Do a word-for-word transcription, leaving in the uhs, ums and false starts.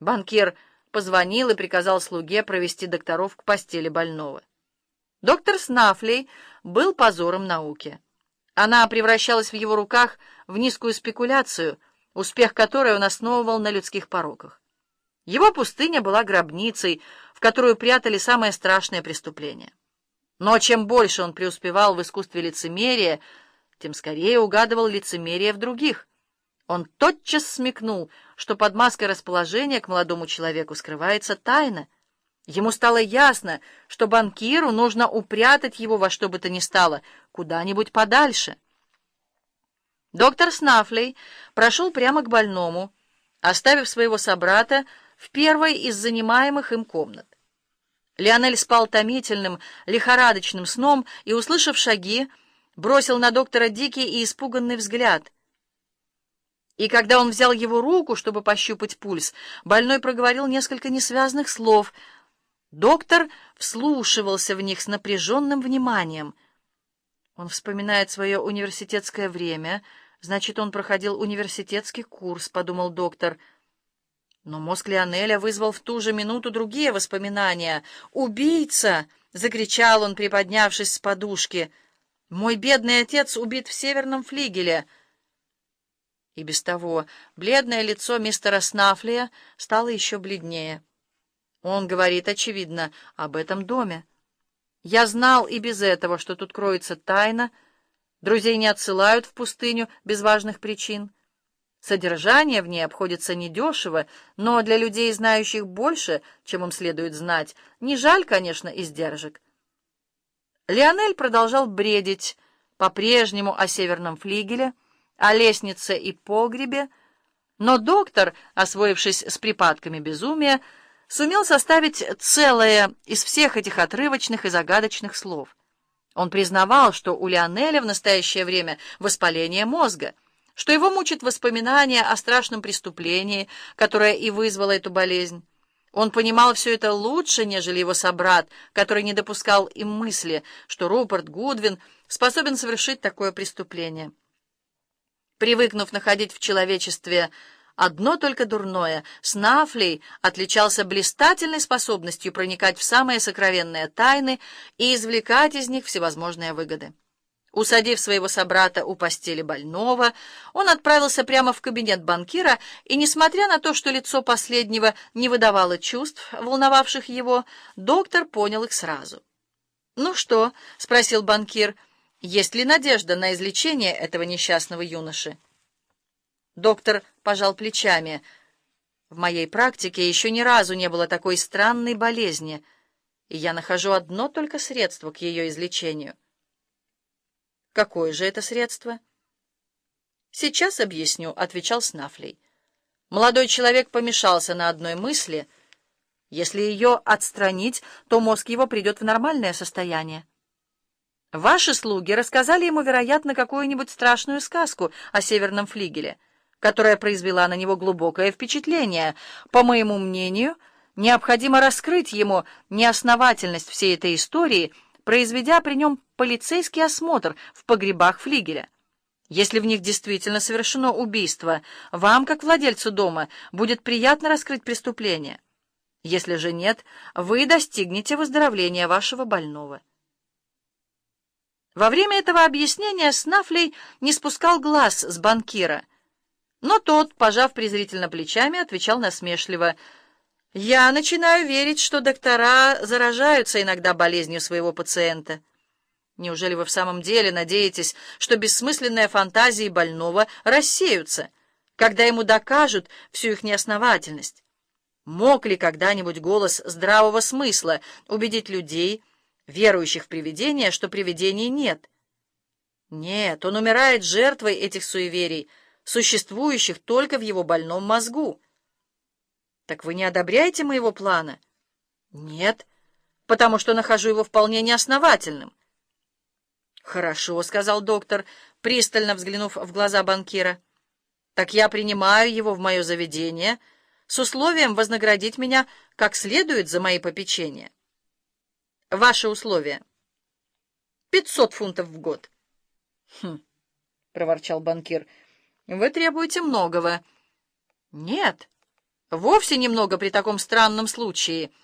Банкир позвонил и приказал слуге провести докторов к постели больного. Доктор Снафлей был позором науки. Она превращалась в его руках в низкую спекуляцию, успех которой он основывал на людских пороках. Его пустыня была гробницей, в которую прятали самые страшные преступления. Но чем больше он преуспевал в искусстве лицемерия, тем скорее угадывал лицемерие в других. Он тотчас смекнул, что под маской расположения к молодому человеку скрывается тайна. Ему стало ясно, что банкиру нужно упрятать его во что бы то ни стало, куда-нибудь подальше. Доктор Снафлей прошел прямо к больному, оставив своего собрата в первой из занимаемых им комнат. Лионель спал томительным, лихорадочным сном и, услышав шаги, бросил на доктора дикий и испуганный взгляд. И когда он взял его руку, чтобы пощупать пульс, больной проговорил несколько несвязных слов. Доктор вслушивался в них с напряженным вниманием. Он вспоминает свое университетское время, значит, он проходил университетский курс, — подумал доктор. Но мозг Лионеля вызвал в ту же минуту другие воспоминания. «Убийца!» — закричал он, приподнявшись с подушки. «Мой бедный отец убит в северном флигеле!» И без того бледное лицо мистера Снафлия стало еще бледнее. Он говорит, очевидно, об этом доме. Я знал и без этого, что тут кроется тайна. Друзей не отсылают в пустыню без важных причин. Содержание в ней обходится недешево, но для людей, знающих больше, чем им следует знать, не жаль, конечно, издержек. Лионель продолжал бредить по-прежнему о северном флигеле, о лестнице и погребе, но доктор, освоившись с припадками безумия, сумел составить целое из всех этих отрывочных и загадочных слов. Он признавал, что у Лионеля в настоящее время воспаление мозга, что его мучат воспоминания о страшном преступлении, которое и вызвало эту болезнь. Он понимал все это лучше, нежели его собрат, который не допускал им мысли, что Руперт Гудвин способен совершить такое преступление. Привыкнув находить в человечестве одно только дурное, Снафлей отличался блистательной способностью проникать в самые сокровенные тайны и извлекать из них всевозможные выгоды. Усадив своего собрата у постели больного, он отправился прямо в кабинет банкира, и, несмотря на то, что лицо последнего не выдавало чувств, волновавших его, доктор понял их сразу. «Ну что?» — спросил банкир. «Есть ли надежда на излечение этого несчастного юноши?» Доктор пожал плечами. «В моей практике еще ни разу не было такой странной болезни, и я нахожу одно только средство к ее излечению». «Какое же это средство?» «Сейчас объясню», — отвечал Снафлей. Молодой человек помешался на одной мысли. Если ее отстранить, то мозг его придет в нормальное состояние. Ваши слуги рассказали ему, вероятно, какую-нибудь страшную сказку о северном флигеле, которая произвела на него глубокое впечатление. По моему мнению, необходимо раскрыть ему неосновательность всей этой истории, произведя при нем полицейский осмотр в погребах флигеля. Если в них действительно совершено убийство, вам, как владельцу дома, будет приятно раскрыть преступление. Если же нет, вы достигнете выздоровления вашего больного. Во время этого объяснения Снафлей не спускал глаз с банкира, но тот, пожав презрительно плечами, отвечал насмешливо: «Я начинаю верить, что доктора заражаются иногда болезнью своего пациента. Неужели вы в самом деле надеетесь, что бессмысленные фантазии больного рассеются, когда ему докажут всю их неосновательность? Мог ли когда-нибудь голос здравого смысла убедить людей, верующих в привидения, что привидений нет? Нет, он умирает жертвой этих суеверий, существующих только в его больном мозгу. Так вы не одобряете моего плана? Нет, потому что нахожу его вполне неосновательным. Хорошо, — сказал доктор, пристально взглянув в глаза банкира. Так я принимаю его в мое заведение с условием вознаградить меня как следует за мои попечения. Ваши условия. Пятьсот фунтов в год. Хм, — проворчал банкир, — вы требуете многого. Нет. Вовсе немного при таком странном случае.